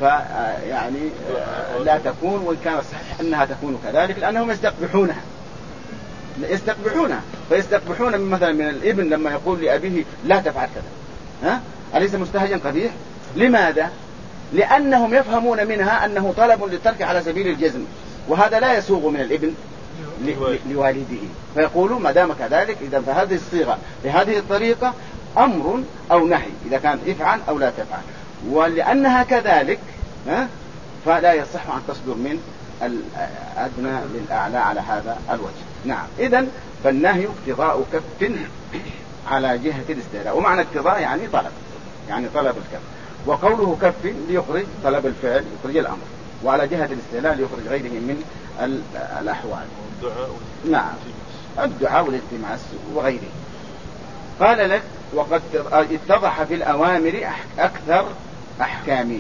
S1: فيعني لا تكون، وإن كان الصحيح أنها تكون كذلك، لأنهم يستقبحونها فيستقبحون مثلا من الابن لما يقول لأبيه لا تفعل كذا، أليس مستهجا قبيح؟ لماذا؟ لأنهم يفهمون منها أنه طلب للترك على سبيل الجزم، وهذا لا يسوغ من الابن لوالده، فيقولون ما دام كذلك إذا فهذه الصيغة بهذه الطريقة أمر أو نهي، إذا كانت افعل أو لا تفعل. ولأنها كذلك فلا يصح أن تصدر من الأدنى للأعلى على هذا الوجه. نعم، إذن فالنهي اقتضاء كف على جهة الاستعلاء، ومعنى اقتضاء يعني طلب، يعني طلب الكف. وقوله كف ليخرج طلب الفعل، يخرج الأمر، وعلى جهة الاستعلاء ليخرج غيره من الأحوال. نعم، الدعاء والالتماس وغيره. قال لك وقد اتضح في الأوامر أكثر أحكامه،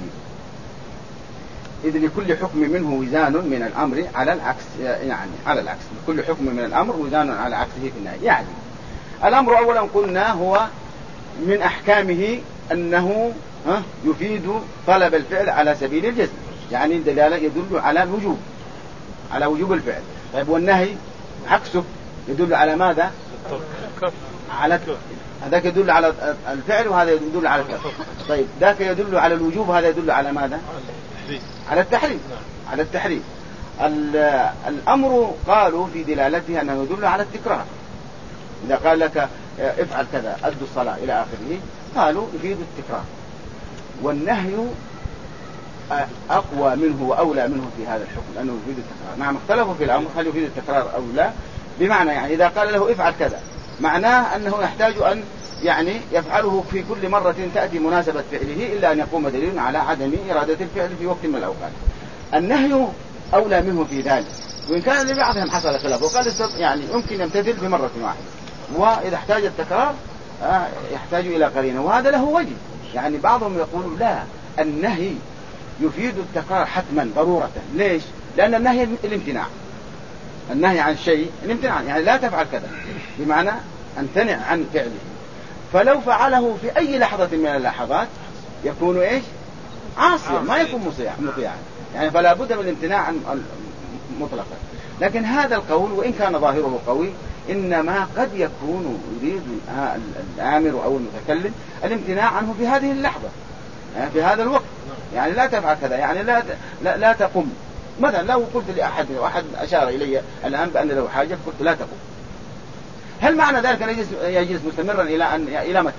S1: إذ لكل حكم منه وزان من الأمر على العكس، يعني على العكس، كل حكم من الأمر وزان على عكسه في النهي. يعني الأمر أولا قلنا هو من أحكامه أنه يفيد طلب الفعل على سبيل الجزم، يعني دلالة يدل على الوجوب، على وجوب الفعل. طيب والنهي عكسه يدل على ماذا؟ على هذاك يدل على الفعل وهذا يدل على الكف. طيب ذاك يدل على الوجوب وهذا يدل على ماذا؟ على التحريم. على التحريم. الأمر قالوا في دلالته أنه يدل على التكرار. إذا قال لك افعل كذا أد الصلاة إلى آخره قالوا يفيد التكرار. والنهي أقوى منه وأولى منه في هذا الحكم لأنه يفيد التكرار. نعم اختلفوا في الأمر هل يفيد التكرار أو لا، بمعنى يعني إذا قال له افعل كذا معناه أنه يحتاج أن يعني يفعله في كل مرة تأتي مناسبة فعله إلا أن يقوم دليل على عدم إرادة الفعل في وقت من الأوقات. النهي أولى منه في ذلك، وإن كان لبعضهم حصل خلاف وقال يعني يمكن يمتثل في مرة واحدة، وإذا احتاج التكرار يحتاج إلى قرينة، وهذا له وجه. يعني بعضهم يقول لا، النهي يفيد التكرار حتما ضرورة. ليش؟ لأن النهي الامتناع، النهي عن شيء الامتناع، يعني لا تفعل كذا بمعنى امتنع عن فعله، فلو فعله في أي لحظة من اللحظات يكون إيش؟ عاصيا، ما يكون مطيعا، يعني فلا بد من الامتناع مطلقا. لكن هذا القول وإن كان ظاهره قوي إنما قد يكون يريد الآمر أو المتكلم الامتناع عنه في هذه اللحظة، يعني في هذا الوقت، يعني لا تفعل كذا، يعني لا تقم. مثلا لو قلت لأحد واحد أشار إلي الآن بأن له حاجة قلت لا تقم، هل معنى ذلك أن يجلس مستمرا إلى متى؟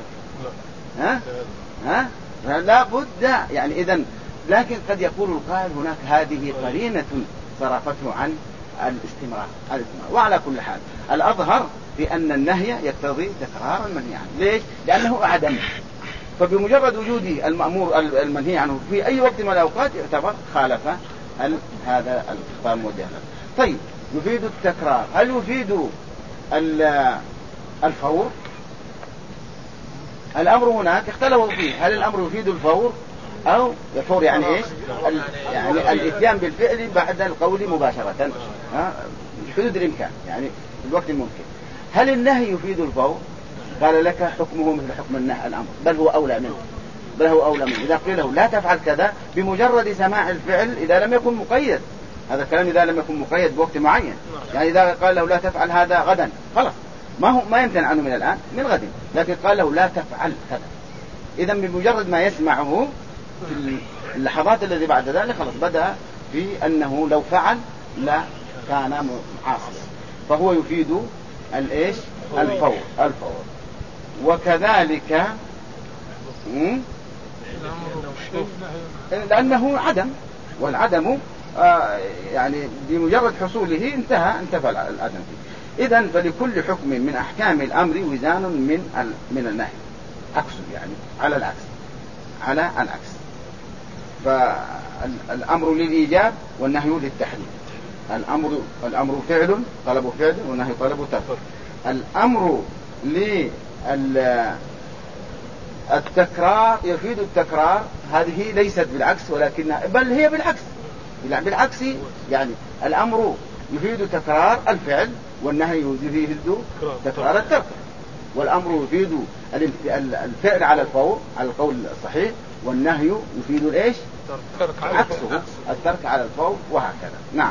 S1: لا بد يعني إذن. لكن قد يقول القائل هناك هذه قرينة صرفته عن الاستمرار. وعلى كل حال الأظهر بأن النهي يقتضي تكرار المنهي عنه. ليش؟ لأنه أعدم، فبمجرد وجود المأمور المنهي عنه في أي وقت من الأوقات يعتبر خالف هذا الخطاب الموجه له. طيب يفيد التكرار، هل يفيد الفور؟ الأمر هناك اختلفوا فيه، هل الأمر يفيد الفور أو الفور يعني إيش؟ يعني الإتيان بالفعل بعد القول مباشرة حدود الإمكان، يعني في الوقت الممكن. هل النهي يفيد الفور؟ قال لك حكمه مثل حكم النهي الأمر، بل هو أولى منه، إذا قيل له لا تفعل كذا بمجرد سماع الفعل إذا لم يكن مقيد، هذا الكلام إذا لم يكن مقيد بوقت معين، يعني إذا قال له لا تفعل هذا غدا خلاص ما يمتنع عنه من الآن من غد، لكن قال له لا تفعل كذا، إذا بمجرد ما يسمعه في اللحظات التي بعد ذلك خلاص بدأ في أنه لو فعل لا كان عاصيا، فهو يفيد الإيش؟ الفور. وكذلك لأنه عدم، والعدم يعني بمجرد حصوله انتفى العدم فيه. إذن فلكل حكم من أحكام الأمر وزان من النهي، عكسه يعني على العكس. فالأمر للإيجاب والنهي للتحريم. الأمر فعل طلب فعل والنهي طلب ترك. الأمر التكرار يفيد التكرار، هذه ليست بالعكس بل هي بالعكس، يعني الأمر يفيد تكرار الفعل والنهي يفيد تكرار الترك، والأمر يفيد الفعل على الفور على القول الصحيح، والنهي يفيد الإيش؟ عكسه الترك على الفور، وهكذا. نعم.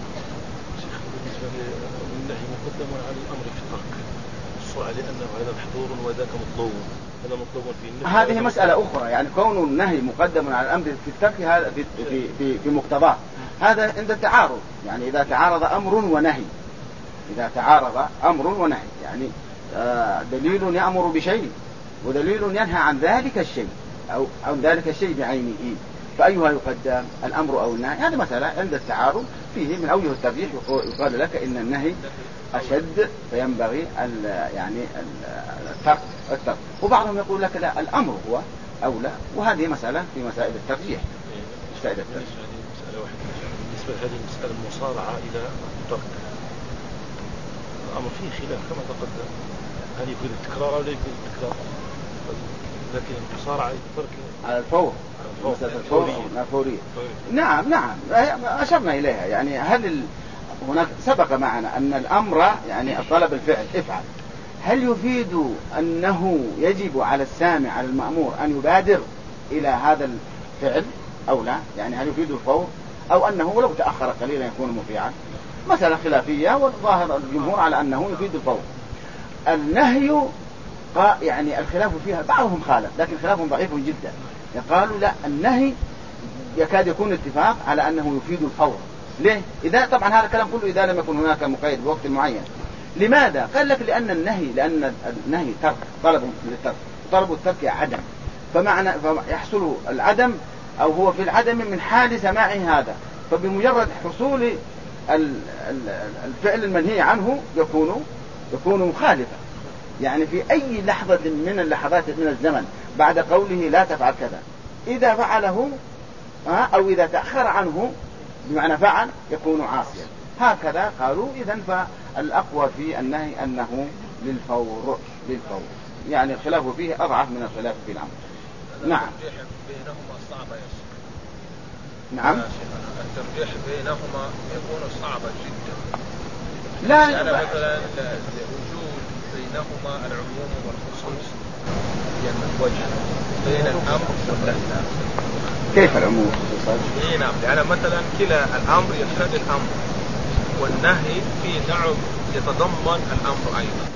S3: النهي مقدم على الأمر في الترك، السؤال لأنه هذا محظور وذاك مطلوب، هذا مطلوب في النهي.
S1: هذه مسألة أخرى، يعني كون النهي مقدم على الأمر في الترك هذا في مقتضاه، هذا عند التعارض، يعني إذا تعارض أمر ونهي، يعني دليل يأمر بشيء ودليل ينهى عن ذلك الشيء أو عن ذلك الشيء بعينه، فأيها يقدم الأمر أو النهي؟ هذه مسألة عند التعارض فيه من أوجه الترجيح يقال لك إن النهي أشد فينبغي يعني الترك، وبعضهم يقول لك لا الأمر هو أولى، وهذه مسألة في مسائل الترجيح.
S3: مسألة واحدة بالنسبة لهذه المسألة المصارعة إلى الترك، الأمر فيه خلاف كما تقدم، هل يكون التكرار أو لا يكون التكرار، لكن المصارعة إلى الترك
S1: على الفور، فورية. نعم أشرنا إليها، يعني هل هناك سبق معنا أن الأمر يعني الطلب الفعل افعل، هل يفيد أنه يجب على السامع على المأمور أن يبادر إلى هذا الفعل أو لا؟ يعني هل يفيد الفور أو أنه لو تأخر قليلا يكون مطيعا؟ مسألة خلافية، والظاهر الجمهور على أنه يفيد الفور. النهي يعني الخلاف فيها، بعضهم خالف لكن خلافهم ضعيف جدا، قالوا لا النهي يكاد يكون اتفاق على أنه يفيد الفور. ليه؟ إذا طبعا هذا الكلام كله إذا لم يكن هناك مقيد بوقت معين. لماذا؟ قال لك لأن النهي ترك، طلب للترك، طلب الترك عدم، فيحصل العدم أو هو في العدم من حال سماعه هذا، فبمجرد حصول الفعل المنهي عنه يكون مخالفا. يعني في أي لحظة من اللحظات من الزمن بعد قوله لا تفعل كذا، إذا فعله أو إذا تأخر عنه بمعنى فعل يكون عاصيا. هكذا قالوا. إذن فالأقوى في النهي أنه للفور، يعني الخلاف فيه أضعف من الخلاف في الأمر. نعم.
S4: بينهما صعبة يا شيخ.
S1: نعم.
S4: الترجيح بينهما يكون صعبا جدا.
S1: لا
S4: مثلا وجود بينهما العموم والخصوص يعني الوجه بين الأمر والنهي.
S1: كيف العموم والخصوص؟
S4: نعم، يعني مثلا كلا الأمر يقتضي الأمر والنهي في نعم يتضمن الأمر أيضا.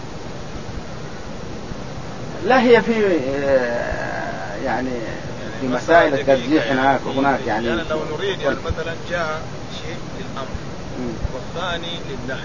S1: لا، هي في يعني في مسائل الترجيح هناك يعني
S4: لو نريد يعني مثلا جاء شيء للأمر والثاني للنهي،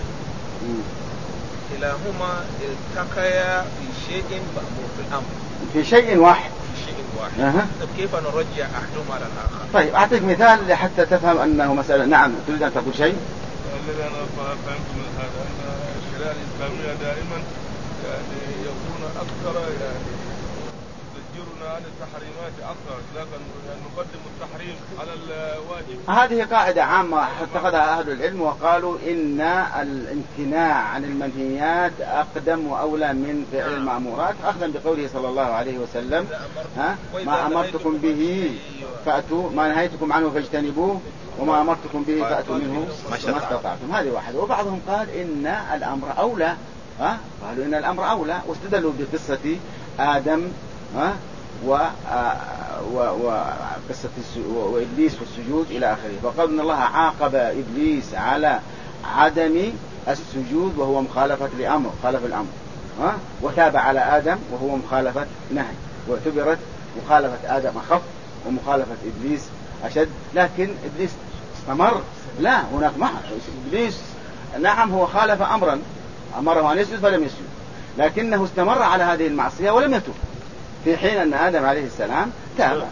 S4: كلاهما التقيا في شيء مأمور بالأمر،
S1: في شيء واحد.
S4: طيب كيف نرجع أحدهما على الآخر؟
S1: طيب أعطيك مثال حتى تفهم أنه مسألة. نعم، تريد أن تقول شيء؟
S3: الذي أنا فهمت من هذا أن الشريعة الإسلامية دائما يعني يكون أكثر يعني تذكرنا عن التحريمات أكثر، لكن نقدم التحريم على الواجب.
S1: هذه قاعدة عامة اتخذها أهل العلم وقالوا إن الامتناع عن المنهيات أقدم وأولى من فعل المأمورات، أخذا بقوله صلى الله عليه وسلم ما أمرتكم به فأتوا، ما نهيتكم عنه فاجتنبوه، وما أمرتكم به فأتوا منه ما استطعتم. هذه واحدة. وبعضهم قال إن الأمر أولى، قالوا إن الأمر أولى، واستدلوا بقصة آدم وقصة وإبليس والسجود إلى آخره، فقالوا إن الله عاقب إبليس على عدم السجود وهو مخالفة لأمر، خالف الأمر، وتاب على آدم وهو مخالفة نهي، واعتبرت مخالفة آدم أخف ومخالفة إبليس أشد. لكن إبليس استمر. لا، هناك إبليس نعم هو خالف أمرا أمره أن يسجد فلم يسجد، لكنه استمر على هذه المعصية ولم يتوب، في حين أن آدم عليه السلام تاب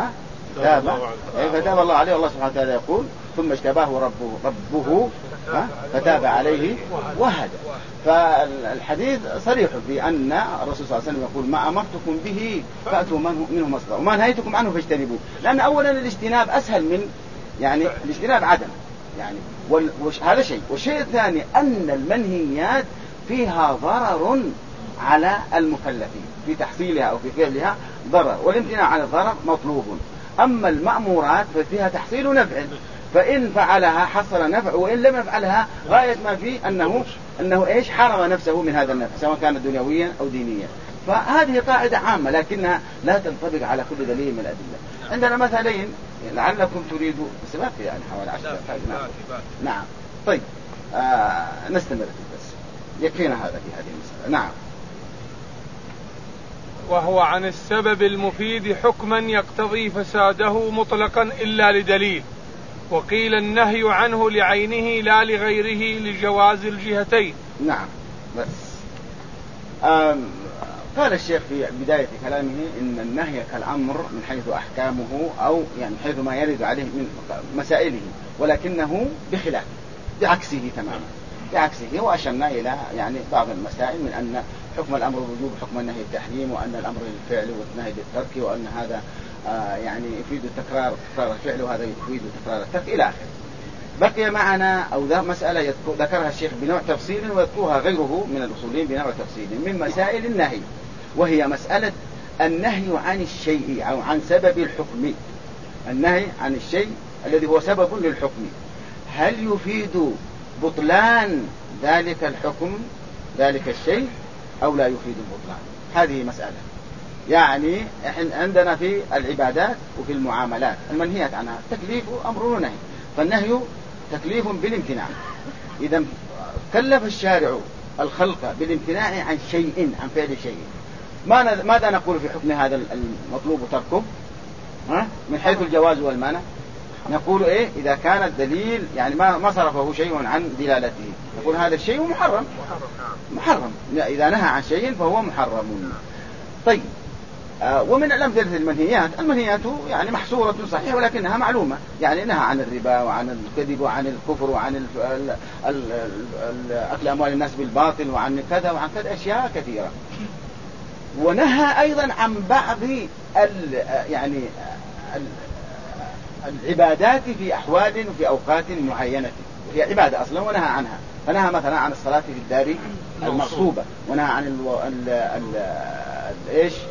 S1: فتاب الله عليه. والله سبحانه وتعالى يقول ثم اجتباه ربه فتاب عليه وهدى. فالحديث صريح في أن الرسول صلى الله عليه وسلم يقول ما أمرتكم به فأتوا منه ما استطعتم وما نهيتكم عنه فاجتنبوه، لأن أولا الاجتناب أسهل من يعني الاجتناب عدم، يعني هذا شيء. والشيء الثاني أن المنهيات فيها ضرر على المكلفين في تحصيلها أو في فعلها ضرر، والامتناع عن الضرر مطلوب. أما المأمورات ففيها تحصيل نفع، فإن فعلها حصل نفع، وإن لم يفعلها غاية ما فيه أنه إيش حرم نفسه من هذا النفع سواء كان دنيويا أو دينيا. فهذه قاعدة عامة لكنها لا تنطبق على كل دليل من الأدلة. عندنا مثلين لعلكم تريدوا بس ما في يعني حوالي 10 دقائق. نعم. طيب نستمر في الدرس، يكفينا هذا في هذه المسألة. نعم.
S2: وهو عن السبب المفيد حكما يقتضي فساده مطلقا إلا لدليل، وقيل النهي عنه لعينه لا لغيره لجواز الجهتين.
S1: نعم. بس قال الشيخ في بداية كلامه إن النهي كالأمر من حيث أحكامه أو يعني حيث ما يرد عليه من مسائله، ولكنه بخلاف بعكسه تماما، بعكسه. وأشرنا إلى يعني بعض المسائل من أن حكم الأمر الوجوب حكم النهي التحريم، وأن الأمر للفعل والنهي للترك، وأن هذا يعني يفيد تكرار الفعل وهذا يفيد تكرار الترك إلى آخره. بقي معنا أو ذا مسألة ذكرها الشيخ بنوع تفصيل ويذكرها غيره من الأصولين بنوع تفصيل من مسائل النهي، وهي مسألة النهي عن الشيء أو عن سبب الحكم. النهي عن الشيء الذي هو سبب للحكم هل يفيد بطلان ذلك الحكم ذلك الشيء أو لا يفيد البطلان؟ هذه مسألة. يعني عندنا في العبادات وفي المعاملات المنهيات عنها تكليف أمر ونهي، فالنهي تكليف بالامتناع. إذا كلف الشارع الخلق بالامتناع عن شيء، عن فعل شيء، ماذا نقول في حكم هذا المطلوب تركه من حيث الجواز والمانع؟ نقول إيه؟ إذا كان الدليل يعني ما صرفه شيء عن دلالته نقول هذا الشيء محرم. إذا نهى عن شيء فهو محرم. طيب ومن الأمثلة المنهيات يعني محصورة صحيح ولكنها معلومة، يعني نهى عن الربا وعن الكذب وعن الكفر وعن أكل أموال الناس بالباطل وعن كذا وعن كذا أشياء كثيرة. ونهى أيضا عن بعض يعني العبادات في أحوال وفي أوقات معينة، هي عبادة أصلا ونهى عنها. فنهى مثلا عن الصلاة في الدار المغصوبة، ونهى عن إيش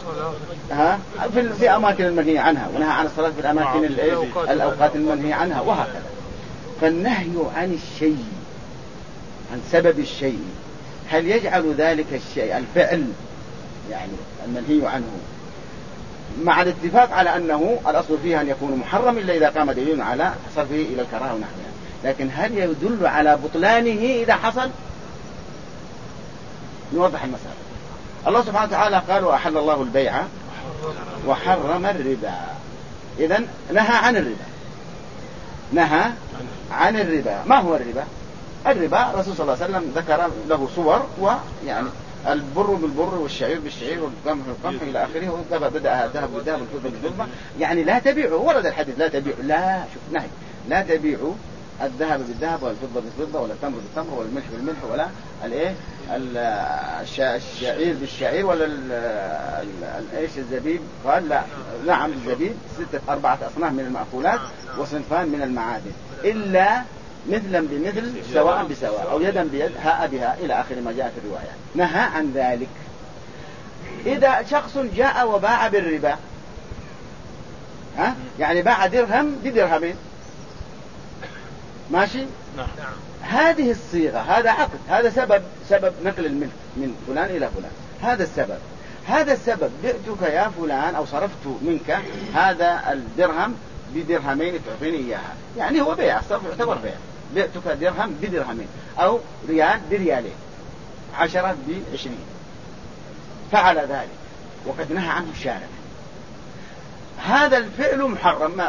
S1: في أماكن المنهي عنها، ونهى عن الصلاة في الأماكن الأوقات المنهي عنها، وهكذا. فالنهي عن الشيء عن سبب الشيء هل يجعل ذلك الشيء الفعل يعني المنهي عنه مع الاتفاق على أنه الأصل فيها أن يكون محرم إلا إذا قام دليل على صرفه إلى الكراهة ونحوها، لكن هل يدل على بطلانه إذا حصل؟ نوضح المسألة. الله سبحانه وتعالى قال وأحل الله البيع وحرم الربا، إذن نهى عن الربا. نهى عن الربا. ما هو الربا؟ الربا الرسول صلى الله عليه وسلم ذكر له صور، ويعني البر بالبر والشعير بالشعير والقمح بالقمح إلى آخره، وبدأ الذهب بالذهب والفضة بالفضة، يعني لا تبيعوا. ورد الحديث لا تبيعوا، لا شوف نهي، لا تبيعوا الذهب بالذهب والفضة بالفضة ولا التمر بالتمر ولا الملح بالملح ولا الشعير بالشعير ولا ايش الزبيب. قال لا، نعم الزبيب 4 أصناف من المأكولات وصنفان من المعادن، إلا مثلا بمثل سواء بسواء أو يدا بيد هاء بها إلى آخر ما جاء في الرواية. نهى عن ذلك. إذا شخص جاء وباع بالربا، يعني باع درهم بدرهمين، ماشي؟ نعم. هذه الصيغة، هذا عقد، هذا سبب نقل الملك من فلان إلى فلان، هذا السبب بعتك يا فلان أو صرفت منك هذا الدرهم بدرهمين تعطيني إياها، يعني هو بيع، الصرف يعتبر بيع. بعتك درهم بدرهمين أو ريال بريالين، 10 ب20، فعل ذلك وقد نهى عنه الشارع. هذا الفعل محرم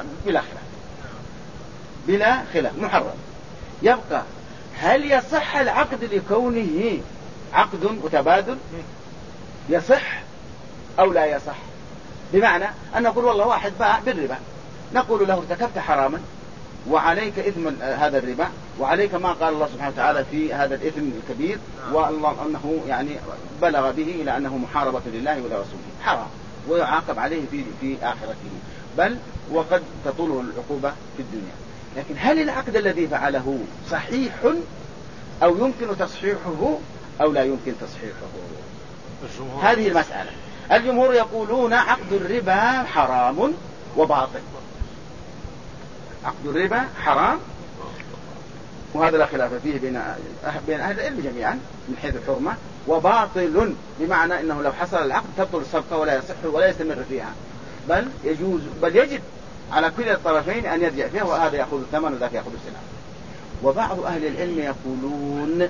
S1: بلا خلاف محرم. يبقى هل يصح العقد لكونه عقد وتبادل؟ يصح أو لا يصح؟ بمعنى أن نقول والله واحد باع بالربا، نقول له ارتكبت حراما وعليك إثم هذا الربا، وعليك ما قال الله سبحانه وتعالى في هذا الإثم الكبير، والله أنه يعني بلغ به إلى أنه محاربة لله ولرسوله، حرام ويعاقب عليه في آخرته، بل وقد تطوله العقوبة في الدنيا. لكن هل العقد الذي فعله صحيح أو يمكن تصحيحه أو لا يمكن تصحيحه؟ هذه المسألة. الجمهور يقولون عقد الربا حرام وباطل. عقد الربا حرام، وهذا لا خلاف فيه بين أهل العلم جميعا من حيث الحرمة، وباطل بمعنى أنه لو حصل العقد تبطل الصفقة ولا يصح ولا يستمر فيها، بل يجوز بل يجب على كل الطرفين أن يرجع فيها، وهذا يأخذ الثمن وذاك يأخذ السلام. وبعض أهل العلم يقولون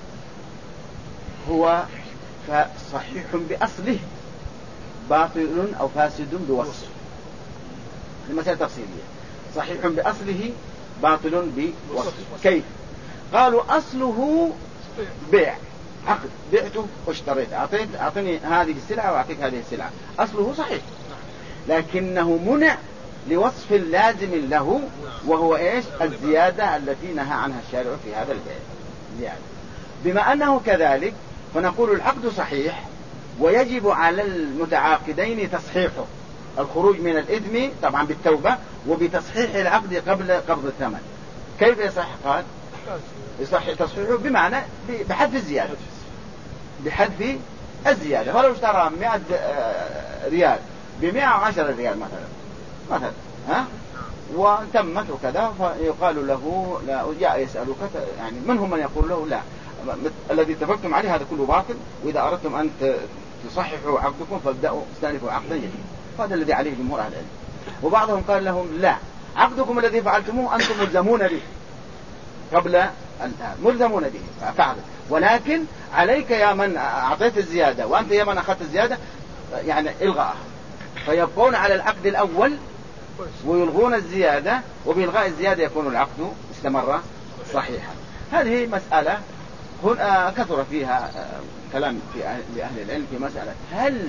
S1: هو صحيح بأصله باطل أو فاسد بوصف. المسألة تفصيلية. صحيح بأصله باطل بوصف. كيف؟ قالوا أصله بيع، عقد، بعته واشتريت، أعطني هذه السلعة وأعطيك هذه السلعة، أصله صحيح، لكنه منع لوصف لازم له، وهو إيش؟ الزيادة التي نهى عنها الشارع في هذا البيع زيادة. بما أنه كذلك فنقول العقد صحيح، ويجب على المتعاقدين تصحيحه، الخروج من الإثم طبعا بالتوبة وبتصحيح العقد قبل قبض الثمن. كيف يصح؟ قال يصح تصحيحه بمعنى بحذف الزيادة، بحذف الزيادة. فلو اشترى 100 ريال ب110 ريال مثلا وتمت وكذا، فيقال له لا، جاء يسألك يعني من هم من يقول له لا، الذي اتفقتم عليه هذا كله باطل، وإذا أردتم أن تصححوا عقدكم فابدأوا استأنفوا عقدا جديدا. هذا الذي عليه جمهور أهل العلم. وبعضهم قال لهم لا، عقدكم الذي فعلتموه أنتم ملزمون به قبل ملزمون به فعلا، ولكن عليك يا من أعطيت الزيادة وأنت يا من أخذت الزيادة يعني إلغاءها، فيبقون على العقد الأول ويلغون الزيادة، وبإلغاء الزيادة يكون العقد استمر صحيحا. هذه مسألة كثر فيها كلام لأهل العلم في مسألة هل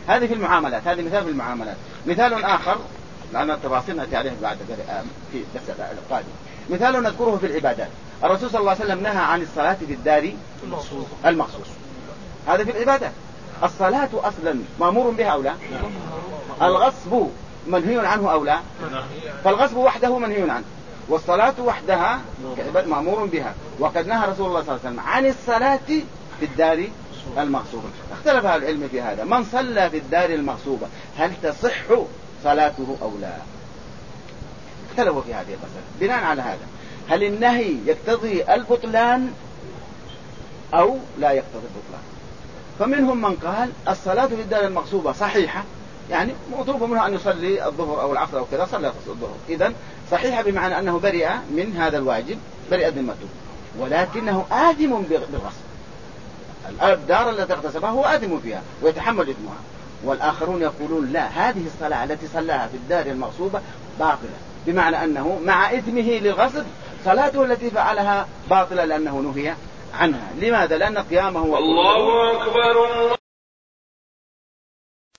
S1: هذه في المعاملات، هذه مثال في المعاملات. مثال آخر لأن التفاصيل نأتي عليه بعد في الدرس القادم. مثال نذكره في العبادات. الرسول صلى الله عليه وسلم نهى عن الصلاة في الدار المخصوص. هذا في العبادات. الصلاة أصلا مأمور بها أو لا؟ الغصب منهي عنه أو لا؟ فالغصب وحده منهي عنه، والصلاة وحدها مأمور بها. وقد نهى رسول الله صلى الله عليه وسلم عن الصلاة في الدار المغصوبة. اختلف أهل العلم في هذا. من صلى في الدار المغصوبة هل تصح صلاته أو لا؟ اختلفوا في هذه المسألة. بناء على هذا هل النهي يقتضي البطلان أو لا يقتضي البطلان؟ فمنهم من قال الصلاة في الدار المغصوبة صحيحة، يعني مطلوب منه أن يصلي الظهر أو العصر أو كذا، صلى الظهر، إذن صحيحة بمعنى أنه برئ من هذا الواجب، برئ ذمته، ولكنه آثم بالغصب. الدار التي اغتصبها هو آثم فيها ويتحمل إثمها. والآخرون يقولون لا، هذه الصلاة التي صلاها في الدار المغصوبة باطلة، بمعنى أنه مع إثمه للغصب صلاته التي فعلها باطلة لأنه نهي عنها. لماذا؟ لأن قيامه
S2: الله أكبر.